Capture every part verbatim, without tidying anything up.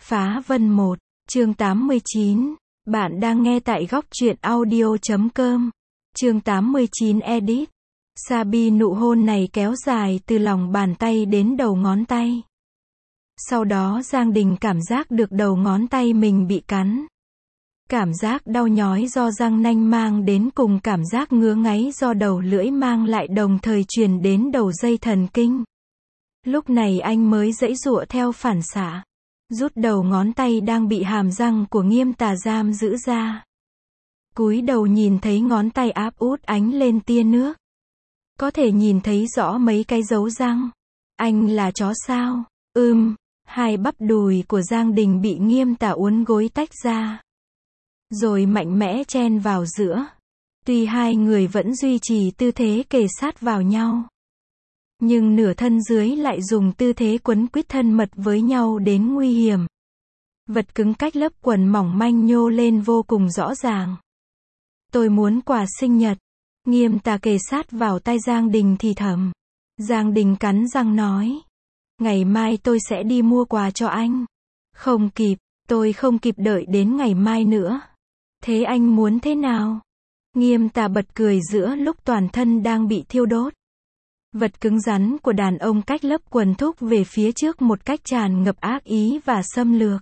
Phá Vân một, chương tám mươi chín. Bạn đang nghe tại góc truyện audio chấm com. Chương tám mươi chín edit. Sabi nụ hôn này kéo dài từ lòng bàn tay đến đầu ngón tay. Sau đó Giang Đình cảm giác được đầu ngón tay mình bị cắn. Cảm giác đau nhói do răng nanh mang đến cùng cảm giác ngứa ngáy do đầu lưỡi mang lại đồng thời truyền đến đầu dây thần kinh. Lúc này anh mới giãy giụa theo phản xạ, rút đầu ngón tay đang bị hàm răng của Nghiêm Tà giam giữ ra. Cúi đầu nhìn thấy ngón tay áp út ánh lên tia nước. Có thể nhìn thấy rõ mấy cái dấu răng. Anh là chó sao? Ưm, hai bắp đùi của Giang Đình bị Nghiêm Tà uốn gối tách ra, rồi mạnh mẽ chen vào giữa. Tuy hai người vẫn duy trì tư thế kề sát vào nhau, nhưng nửa thân dưới lại dùng tư thế quấn quýt thân mật với nhau đến nguy hiểm. Vật cứng cách lớp quần mỏng manh nhô lên vô cùng rõ ràng. Tôi muốn quà sinh nhật. Nghiêm Tà kề sát vào tai Giang Đình thì thầm. Giang Đình cắn răng nói. Ngày mai tôi sẽ đi mua quà cho anh. Không kịp, tôi không kịp đợi đến ngày mai nữa. Thế anh muốn thế nào? Nghiêm Tà bật cười giữa lúc toàn thân đang bị thiêu đốt. Vật cứng rắn của đàn ông cách lớp quần thúc về phía trước một cách tràn ngập ác ý và xâm lược.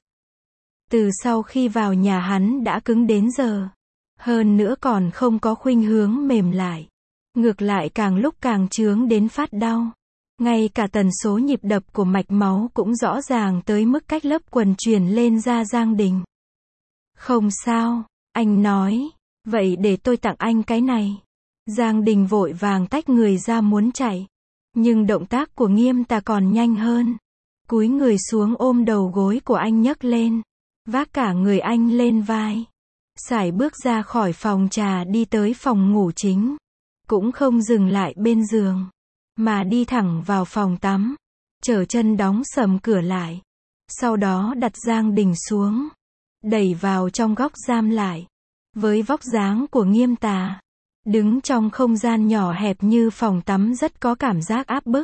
Từ sau khi vào nhà hắn đã cứng đến giờ. Hơn nữa còn không có khuynh hướng mềm lại. Ngược lại càng lúc càng chướng đến phát đau. Ngay cả tần số nhịp đập của mạch máu cũng rõ ràng tới mức cách lớp quần truyền lên da Giang Đình. Không sao, anh nói. Vậy để tôi tặng anh cái này. Giang Đình vội vàng tách người ra muốn chạy. Nhưng động tác của Nghiêm Tà còn nhanh hơn. Cúi người xuống ôm đầu gối của anh nhấc lên. Vác cả người anh lên vai. Sải bước ra khỏi phòng trà đi tới phòng ngủ chính. Cũng không dừng lại bên giường, mà đi thẳng vào phòng tắm. Trở chân đóng sầm cửa lại. Sau đó đặt Giang Đình xuống. Đẩy vào trong góc giam lại. Với vóc dáng của Nghiêm Tà, đứng trong không gian nhỏ hẹp như phòng tắm rất có cảm giác áp bức.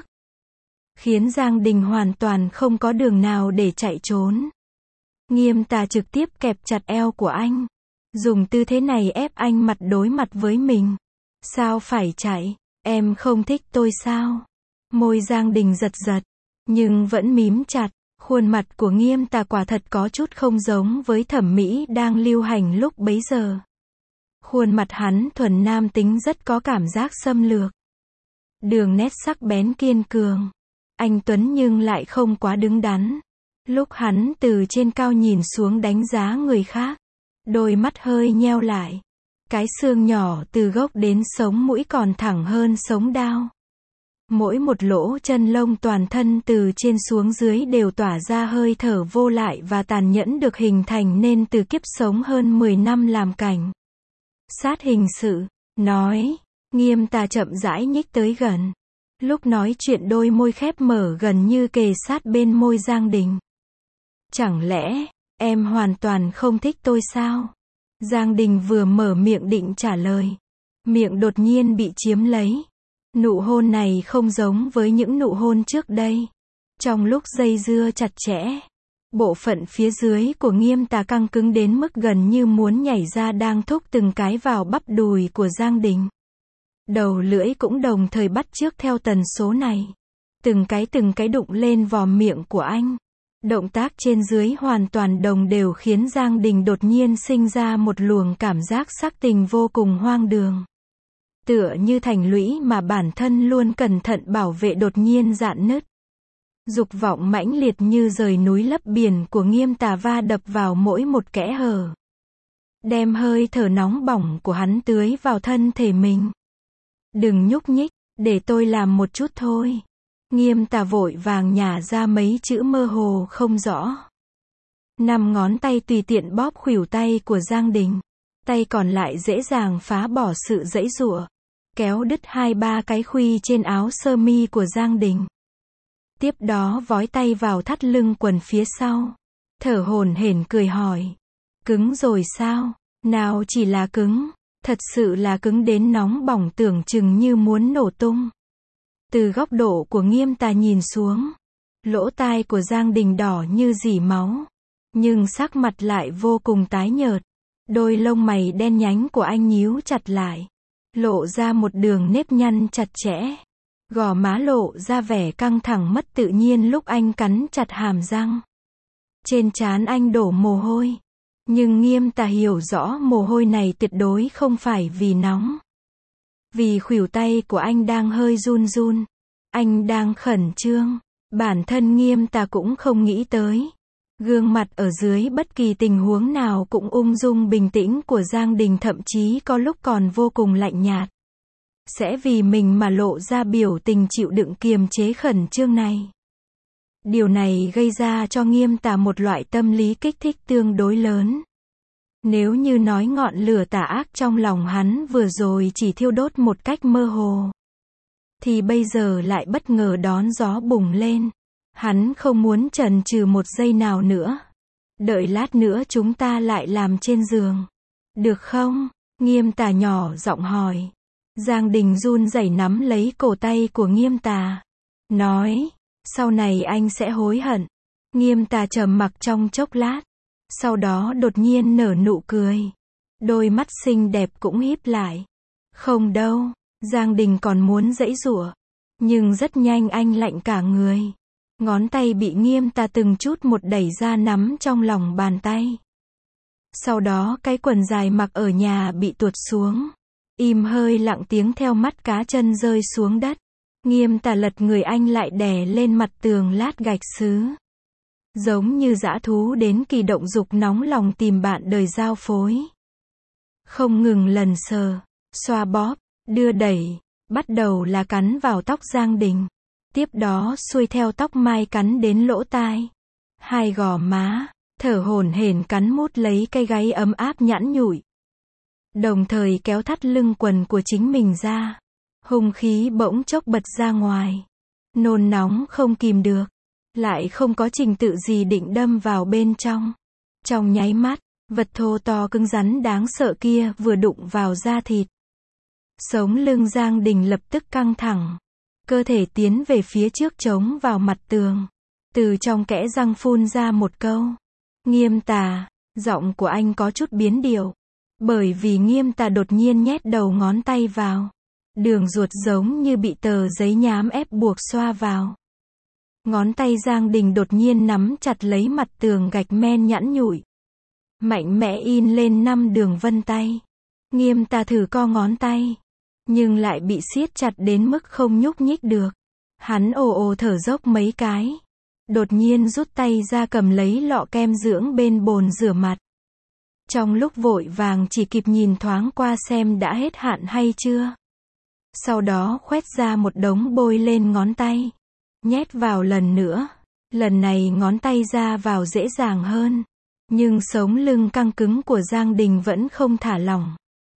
Khiến Giang Đình hoàn toàn không có đường nào để chạy trốn. Nghiêm Tà trực tiếp kẹp chặt eo của anh. Dùng tư thế này ép anh mặt đối mặt với mình. Sao phải chạy? Em không thích tôi sao? Môi Giang Đình giật giật, nhưng vẫn mím chặt. Khuôn mặt của Nghiêm Tà quả thật có chút không giống với thẩm mỹ đang lưu hành lúc bấy giờ. Khuôn mặt hắn thuần nam tính rất có cảm giác xâm lược. Đường nét sắc bén kiên cường. Anh tuấn nhưng lại không quá đứng đắn. Lúc hắn từ trên cao nhìn xuống đánh giá người khác, đôi mắt hơi nheo lại. Cái xương nhỏ từ gốc đến sống mũi còn thẳng hơn sống đao. Mỗi một lỗ chân lông toàn thân từ trên xuống dưới đều tỏa ra hơi thở vô lại và tàn nhẫn được hình thành nên từ kiếp sống hơn mười năm làm cảnh sát hình sự. Nói. Nghiêm Tà chậm rãi nhích tới gần. Lúc nói chuyện đôi môi khép mở gần như kề sát bên môi Giang Đình. Chẳng lẽ, em hoàn toàn không thích tôi sao? Giang Đình vừa mở miệng định trả lời. Miệng đột nhiên bị chiếm lấy. Nụ hôn này không giống với những nụ hôn trước đây. Trong lúc dây dưa chặt chẽ, bộ phận phía dưới của Nghiêm Tà căng cứng đến mức gần như muốn nhảy ra đang thúc từng cái vào bắp đùi của Giang Đình. Đầu lưỡi cũng đồng thời bắt chước theo tần số này. Từng cái từng cái đụng lên vò miệng của anh. Động tác trên dưới hoàn toàn đồng đều khiến Giang Đình đột nhiên sinh ra một luồng cảm giác sắc tình vô cùng hoang đường. Tựa như thành lũy mà bản thân luôn cẩn thận bảo vệ đột nhiên rạn nứt. Dục vọng mãnh liệt như rời núi lấp biển của Nghiêm Tà va đập vào mỗi một kẽ hở. Đem hơi thở nóng bỏng của hắn tưới vào thân thể mình. Đừng nhúc nhích, để tôi làm một chút thôi. Nghiêm Tà vội vàng nhả ra mấy chữ mơ hồ không rõ. Năm ngón tay tùy tiện bóp khuỷu tay của Giang Đình. Tay còn lại dễ dàng phá bỏ sự giãy giụa. Kéo đứt hai ba cái khuy trên áo sơ mi của Giang Đình. Tiếp đó vói tay vào thắt lưng quần phía sau. Thở hổn hển cười hỏi. Cứng rồi sao? Nào chỉ là cứng. Thật sự là cứng đến nóng bỏng tưởng chừng như muốn nổ tung. Từ góc độ của Nghiêm Tà nhìn xuống, lỗ tai của Giang Đình đỏ như rỉ máu. nhưng sắc mặt lại vô cùng tái nhợt. Đôi lông mày đen nhánh của anh nhíu chặt lại, lộ ra một đường nếp nhăn chặt chẽ. Gò má lộ ra vẻ căng thẳng mất tự nhiên lúc anh cắn chặt hàm răng. Trên trán anh đổ mồ hôi. Nhưng Nghiêm Tà hiểu rõ mồ hôi này tuyệt đối không phải vì nóng. Vì khuỷu tay của anh đang hơi run run. Anh đang khẩn trương. Bản thân Nghiêm Tà cũng không nghĩ tới. Gương mặt ở dưới bất kỳ tình huống nào cũng ung dung bình tĩnh của Giang Đình, thậm chí có lúc còn vô cùng lạnh nhạt. Sẽ vì mình mà lộ ra biểu tình chịu đựng kiềm chế khẩn trương này. Điều này gây ra cho Nghiêm Tà một loại tâm lý kích thích tương đối lớn. Nếu như nói ngọn lửa tà ác trong lòng hắn vừa rồi chỉ thiêu đốt một cách mơ hồ, thì bây giờ lại bất ngờ đón gió bùng lên. Hắn không muốn chần chừ một giây nào nữa. Đợi lát nữa chúng ta lại làm trên giường. Được không? Nghiêm Tà nhỏ giọng hỏi. Giang Đình run rẩy nắm lấy cổ tay của Nghiêm Tà. Nói, sau này anh sẽ hối hận. Nghiêm Tà trầm mặc trong chốc lát. Sau đó đột nhiên nở nụ cười. Đôi mắt xinh đẹp cũng híp lại. Không đâu. Giang Đình còn muốn giãy giụa. Nhưng rất nhanh anh lạnh cả người. Ngón tay bị Nghiêm Tà từng chút một đẩy ra nắm trong lòng bàn tay. Sau đó cái quần dài mặc ở nhà bị tuột xuống. Im hơi lặng tiếng theo mắt cá chân rơi xuống đất. Nghiêm Tà lật người anh lại đè lên mặt tường lát gạch sứ. Giống như dã thú đến kỳ động dục nóng lòng tìm bạn đời giao phối. Không ngừng lần sờ, xoa bóp, đưa đẩy, bắt đầu là cắn vào tóc Giang Đình. Tiếp đó xuôi theo tóc mai cắn đến lỗ tai. Hai gò má, thở hổn hển cắn mút lấy cái gáy ấm áp nhẵn nhụi. Đồng thời kéo thắt lưng quần của chính mình ra. Hung khí bỗng chốc bật ra ngoài. Nôn nóng không kìm được. Lại không có trình tự gì định đâm vào bên trong. Trong nháy mắt, vật thô to cứng rắn đáng sợ kia vừa đụng vào da thịt. Sống lưng Giang Đình lập tức căng thẳng. Cơ thể tiến về phía trước chống vào mặt tường. Từ trong kẽ răng phun ra một câu. Nghiêm Tà, giọng của anh có chút biến điệu. Bởi vì Nghiêm Tà đột nhiên nhét đầu ngón tay vào. Đường ruột giống như bị tờ giấy nhám ép buộc xoa vào. Ngón tay Giang Đình đột nhiên nắm chặt lấy mặt tường gạch men nhẵn nhụi. Mạnh mẽ in lên năm đường vân tay. Nghiêm Tà thử co ngón tay. Nhưng lại bị siết chặt đến mức không nhúc nhích được. Hắn ồ ồ thở dốc mấy cái. Đột nhiên rút tay ra cầm lấy lọ kem dưỡng bên bồn rửa mặt. Trong lúc vội vàng chỉ kịp nhìn thoáng qua xem đã hết hạn hay chưa. Sau đó khoét ra một đống bôi lên ngón tay. Nhét vào lần nữa. Lần này ngón tay ra vào dễ dàng hơn. Nhưng sống lưng căng cứng của Giang Đình vẫn không thả lỏng.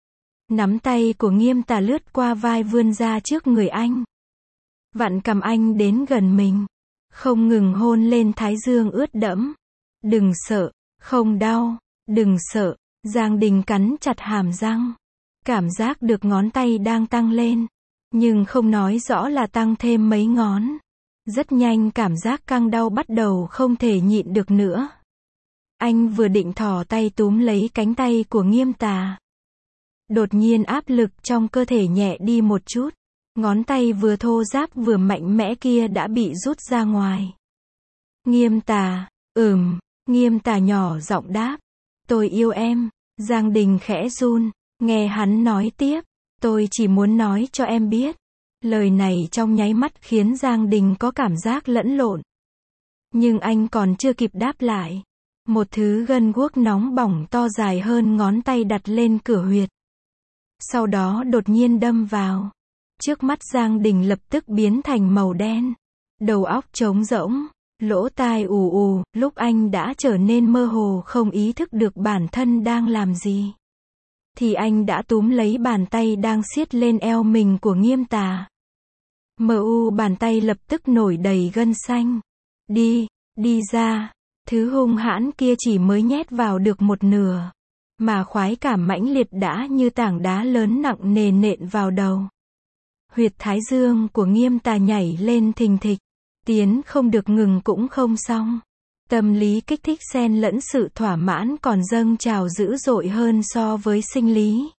Nắm tay của Nghiêm Tà lướt qua vai vươn ra trước người anh. Vặn cầm anh đến gần mình. Không ngừng hôn lên thái dương ướt đẫm. Đừng sợ, không đau, đừng sợ. Giang Đình cắn chặt hàm răng. Cảm giác được ngón tay đang tăng lên. Nhưng không nói rõ là tăng thêm mấy ngón. Rất nhanh cảm giác căng đau bắt đầu không thể nhịn được nữa. Anh vừa định thò tay túm lấy cánh tay của Nghiêm Tà. Đột nhiên áp lực trong cơ thể nhẹ đi một chút. Ngón tay vừa thô ráp vừa mạnh mẽ kia đã bị rút ra ngoài. Nghiêm Tà, ừm, Nghiêm Tà nhỏ giọng đáp. Tôi yêu em. Giang Đình khẽ run. Nghe hắn nói tiếp. Tôi chỉ muốn nói cho em biết. Lời này trong nháy mắt khiến Giang Đình có cảm giác lẫn lộn. Nhưng anh còn chưa kịp đáp lại. Một thứ gân guốc nóng bỏng to dài hơn ngón tay đặt lên cửa huyệt. Sau đó đột nhiên đâm vào. Trước mắt Giang Đình lập tức biến thành màu đen. Đầu óc trống rỗng, lỗ tai ù ù, lúc anh đã trở nên mơ hồ không ý thức được bản thân đang làm gì. Thì anh đã túm lấy bàn tay đang siết lên eo mình của Nghiêm Tà. Mờ u bàn tay lập tức nổi đầy gân xanh. Đi, đi ra. Thứ hung hãn kia chỉ mới nhét vào được một nửa. Mà khoái cảm mãnh liệt đã như tảng đá lớn nặng nề nện vào đầu. Huyệt thái dương của Nghiêm Tà nhảy lên thình thịch. Tiến không được ngừng cũng không xong. Tâm lý kích thích xen lẫn sự thỏa mãn còn dâng trào dữ dội hơn so với sinh lý.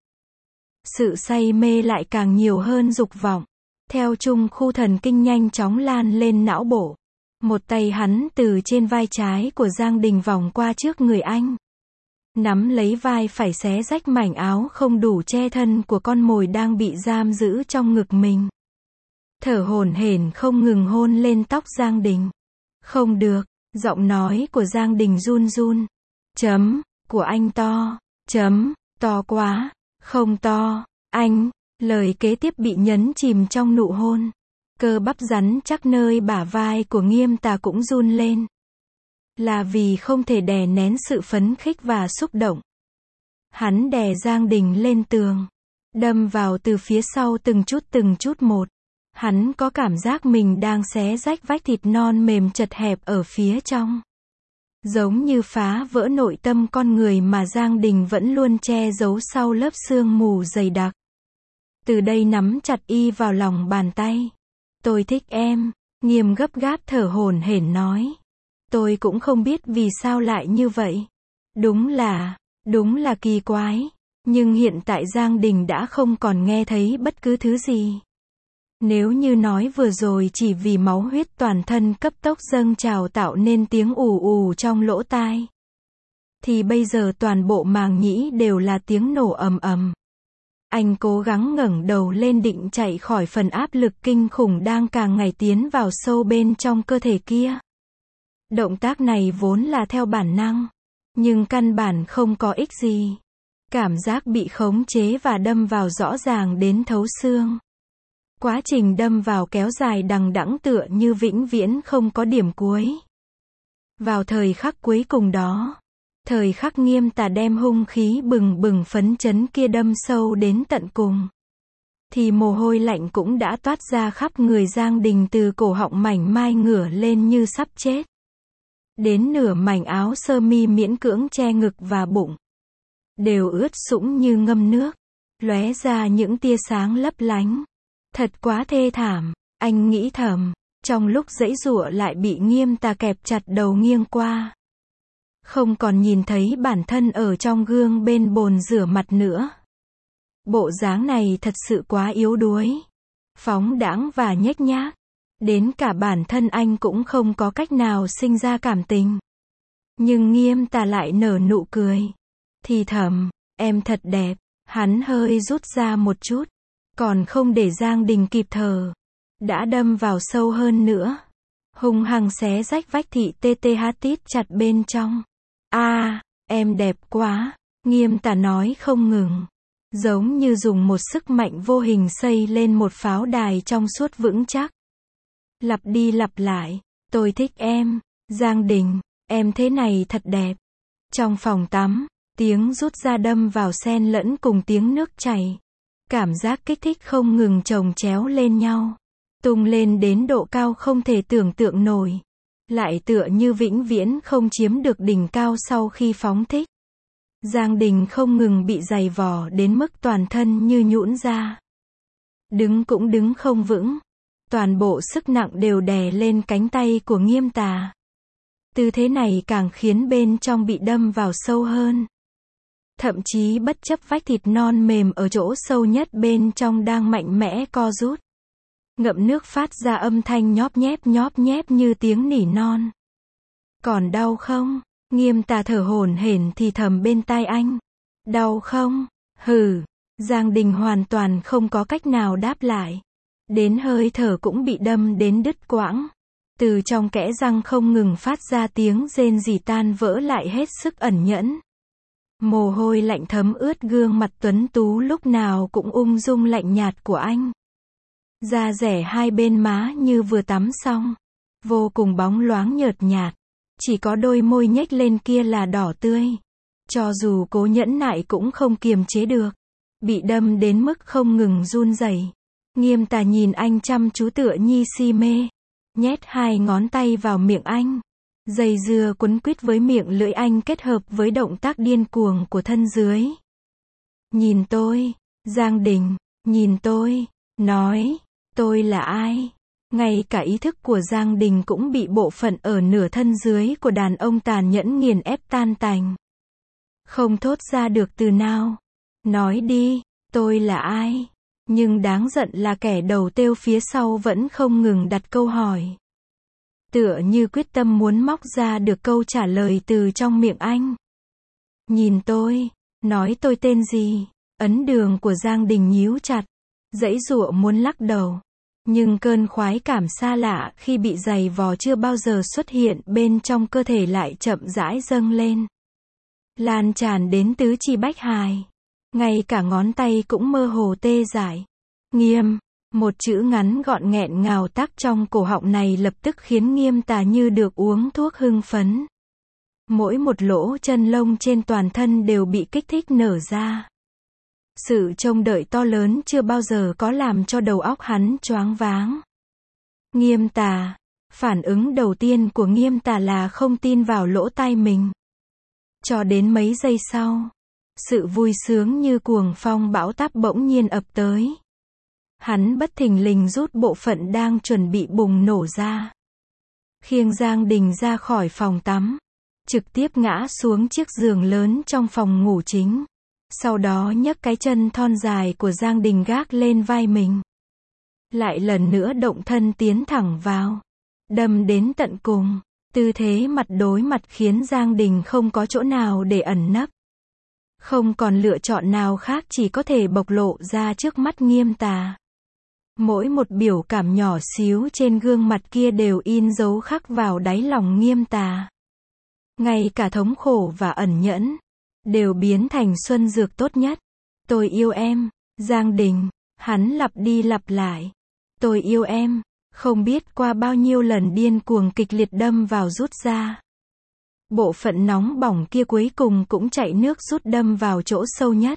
Sự say mê lại càng nhiều hơn dục vọng. Theo chung khu thần kinh nhanh chóng lan lên não bộ. Một tay hắn từ trên vai trái của Giang Đình vòng qua trước người anh. Nắm lấy vai phải xé rách mảnh áo không đủ che thân của con mồi đang bị giam giữ trong ngực mình. Thở hổn hển không ngừng hôn lên tóc Giang Đình. Không được, giọng nói của Giang Đình run run. Chấm, của anh to, chấm, to quá, không to, anh, lời kế tiếp bị nhấn chìm trong nụ hôn. Cơ bắp rắn chắc nơi bả vai của Nghiêm Tà cũng run lên. Là vì không thể đè nén sự phấn khích và xúc động. Hắn đè Giang Đình lên tường. Đâm vào từ phía sau từng chút từng chút một. Hắn có cảm giác mình đang xé rách vách thịt non mềm chật hẹp ở phía trong. Giống như phá vỡ nội tâm con người mà Giang Đình vẫn luôn che giấu sau lớp sương mù dày đặc. Từ đây nắm chặt y vào lòng bàn tay. Tôi thích em, Nghiêm gấp gáp thở hổn hển nói. Tôi cũng không biết vì sao lại như vậy. Đúng là, đúng là kỳ quái. Nhưng hiện tại Giang Đình đã không còn nghe thấy bất cứ thứ gì. Nếu như nói vừa rồi chỉ vì máu huyết toàn thân cấp tốc dâng trào tạo nên tiếng ù ù trong lỗ tai. Thì bây giờ toàn bộ màng nhĩ đều là tiếng nổ ầm ầm. Anh cố gắng ngẩng đầu lên định chạy khỏi phần áp lực kinh khủng đang càng ngày tiến vào sâu bên trong cơ thể kia. Động tác này vốn là theo bản năng, nhưng căn bản không có ích gì. Cảm giác bị khống chế và đâm vào rõ ràng đến thấu xương. Quá trình đâm vào kéo dài đằng đẵng tựa như vĩnh viễn không có điểm cuối. Vào thời khắc cuối cùng đó, thời khắc Nghiêm Tà đem hung khí bừng bừng phấn chấn kia đâm sâu đến tận cùng, thì mồ hôi lạnh cũng đã toát ra khắp người Giang Đình từ cổ họng mảnh mai ngửa lên như sắp chết. Đến nửa mảnh áo sơ mi miễn cưỡng che ngực và bụng. Đều ướt sũng như ngâm nước, lóe ra những tia sáng lấp lánh. Thật quá thê thảm, anh nghĩ thầm, trong lúc giãy giụa lại bị Nghiêm Tà kẹp chặt đầu nghiêng qua. Không còn nhìn thấy bản thân ở trong gương bên bồn rửa mặt nữa. Bộ dáng này thật sự quá yếu đuối, phóng đãng và nhếch nhác. Đến cả bản thân anh cũng không có cách nào sinh ra cảm tình. Nhưng Nghiêm Tà lại nở nụ cười. Thì thầm, em thật đẹp. Hắn hơi rút ra một chút. Còn không để Giang Đình kịp thở. Đã đâm vào sâu hơn nữa. Hung hăng xé rách vách thị tê tê hát tít chặt bên trong. A, à, em đẹp quá. Nghiêm Tà nói không ngừng. Giống như dùng một sức mạnh vô hình xây lên một pháo đài trong suốt vững chắc. Lặp đi lặp lại, tôi thích em, Giang Đình, em thế này thật đẹp. Trong phòng tắm, tiếng rút ra đâm vào xen lẫn cùng tiếng nước chảy. Cảm giác kích thích không ngừng chồng chéo lên nhau. Tung lên đến độ cao không thể tưởng tượng nổi. Lại tựa như vĩnh viễn không chiếm được đỉnh cao sau khi phóng thích. Giang Đình không ngừng bị giày vò đến mức toàn thân như nhũn ra. Đứng cũng đứng không vững. Toàn bộ sức nặng đều đè lên cánh tay của Nghiêm Tà. Tư thế này càng khiến bên trong bị đâm vào sâu hơn. Thậm chí bất chấp vách thịt non mềm ở chỗ sâu nhất bên trong đang mạnh mẽ co rút. Ngậm nước phát ra âm thanh nhóp nhép nhóp nhép như tiếng nỉ non. Còn đau không? Nghiêm Tà thở hổn hển thì thầm bên tai anh. Đau không? Hừ. Giang Đình hoàn toàn không có cách nào đáp lại. Đến hơi thở cũng bị đâm đến đứt quãng. Từ trong kẽ răng không ngừng phát ra tiếng rên rỉ tan vỡ lại hết sức ẩn nhẫn. Mồ hôi lạnh thấm ướt gương mặt tuấn tú lúc nào cũng ung dung lạnh nhạt của anh. Da rẻ hai bên má như vừa tắm xong. Vô cùng bóng loáng nhợt nhạt. Chỉ có đôi môi nhếch lên kia là đỏ tươi. Cho dù cố nhẫn nại cũng không kiềm chế được. Bị đâm đến mức không ngừng run rẩy. Nghiêm Tà nhìn anh chăm chú tựa nhi si mê. Nhét hai ngón tay vào miệng anh. Dây dưa quấn quýt với miệng lưỡi anh kết hợp với động tác điên cuồng của thân dưới. Nhìn tôi, Giang Đình, nhìn tôi, nói, tôi là ai? Ngay cả ý thức của Giang Đình cũng bị bộ phận ở nửa thân dưới của đàn ông tàn nhẫn nghiền ép tan tành. Không thốt ra được từ nào. Nói đi, tôi là ai? Nhưng đáng giận là kẻ đầu têu phía sau vẫn không ngừng đặt câu hỏi. Tựa như quyết tâm muốn móc ra được câu trả lời từ trong miệng anh. Nhìn tôi, nói tôi tên gì? Ấn đường của Giang Đình nhíu chặt, giãy giụa muốn lắc đầu. Nhưng cơn khoái cảm xa lạ khi bị giày vò chưa bao giờ xuất hiện bên trong cơ thể lại chậm rãi dâng lên. Lan tràn đến tứ chi bách hài. Ngay cả ngón tay cũng mơ hồ tê dại. Nghiêm, một chữ ngắn gọn nghẹn ngào tắc trong cổ họng này lập tức khiến Nghiêm Tà như được uống thuốc hưng phấn. Mỗi một lỗ chân lông trên toàn thân đều bị kích thích nở ra. Sự trông đợi to lớn chưa bao giờ có làm cho đầu óc hắn choáng váng. Nghiêm Tà, phản ứng đầu tiên của Nghiêm Tà là không tin vào lỗ tai mình. Cho đến mấy giây sau, sự vui sướng như cuồng phong bão táp bỗng nhiên ập tới. Hắn bất thình lình rút bộ phận đang chuẩn bị bùng nổ ra. Khiêng Giang Đình ra khỏi phòng tắm, trực tiếp ngã xuống chiếc giường lớn trong phòng ngủ chính. Sau đó nhấc cái chân thon dài của Giang Đình gác lên vai mình. Lại lần nữa động thân tiến thẳng vào. Đâm đến tận cùng. Tư thế mặt đối mặt khiến Giang Đình không có chỗ nào để ẩn nấp. Không còn lựa chọn nào khác, chỉ có thể bộc lộ ra trước mắt Nghiêm Tà. Mỗi một biểu cảm nhỏ xíu trên gương mặt kia đều in dấu khắc vào đáy lòng Nghiêm Tà. Ngay cả thống khổ và ẩn nhẫn đều biến thành xuân dược tốt nhất. Tôi yêu em, Giang Đình, hắn lặp đi lặp lại. Tôi yêu em, không biết qua bao nhiêu lần điên cuồng kịch liệt đâm vào rút ra. Bộ phận nóng bỏng kia cuối cùng cũng chạy nước rút đâm vào chỗ sâu nhất.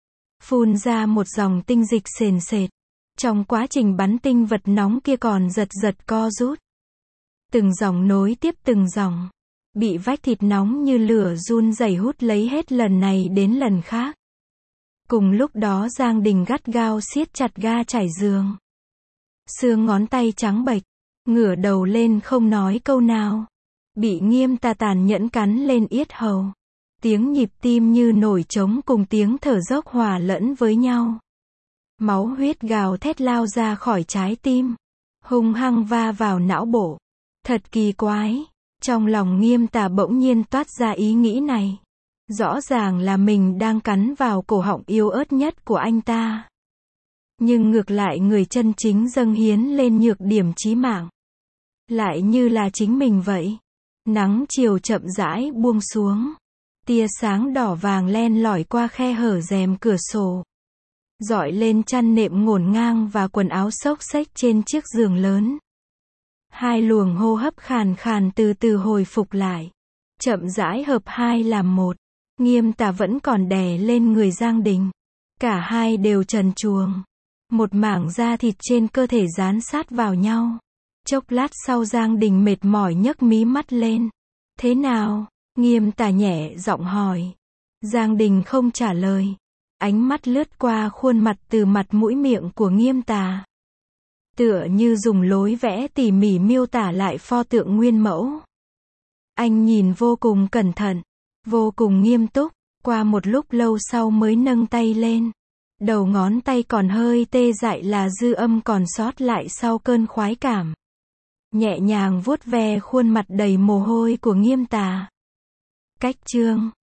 Phun ra một dòng tinh dịch sền sệt. Trong quá trình bắn tinh vật nóng kia còn giật giật co rút. Từng dòng nối tiếp từng dòng. Bị vách thịt nóng như lửa run rẩy hút lấy hết lần này đến lần khác. Cùng lúc đó Giang Đình gắt gao siết chặt ga trải giường. Xương ngón tay trắng bệch, ngửa đầu lên không nói câu nào. Bị Nghiêm Tà tàn nhẫn cắn lên yết hầu. Tiếng nhịp tim như nổi trống cùng tiếng thở dốc hòa lẫn với nhau. Máu huyết gào thét lao ra khỏi trái tim. Hung hăng va vào não bộ. Thật kỳ quái. Trong lòng Nghiêm Tà bỗng nhiên toát ra ý nghĩ này. Rõ ràng là mình đang cắn vào cổ họng yếu ớt nhất của anh ta. Nhưng ngược lại người chân chính dâng hiến lên nhược điểm chí mạng. Lại như là chính mình vậy. Nắng chiều chậm rãi buông xuống. Tia sáng đỏ vàng len lỏi qua khe hở rèm cửa sổ. Rọi lên chăn nệm ngổn ngang và quần áo xốc xếch trên chiếc giường lớn. Hai luồng hô hấp khàn khàn từ từ hồi phục lại. Chậm rãi hợp hai làm một. Nghiêm Tà vẫn còn đè lên người Giang Đình. Cả hai đều trần truồng. Một mảng da thịt trên cơ thể dán sát vào nhau. Chốc lát sau Giang Đình mệt mỏi nhấc mí mắt lên. Thế nào? Nghiêm Tà nhẹ giọng hỏi. Giang Đình không trả lời. Ánh mắt lướt qua khuôn mặt từ mặt mũi miệng của Nghiêm Tà. Tựa như dùng lối vẽ tỉ mỉ miêu tả lại pho tượng nguyên mẫu. Anh nhìn vô cùng cẩn thận, vô cùng nghiêm túc, qua một lúc lâu sau mới nâng tay lên. Đầu ngón tay còn hơi tê dại là dư âm còn sót lại sau cơn khoái cảm. Nhẹ nhàng vuốt ve khuôn mặt đầy mồ hôi của Nghiêm Tà. Cách chương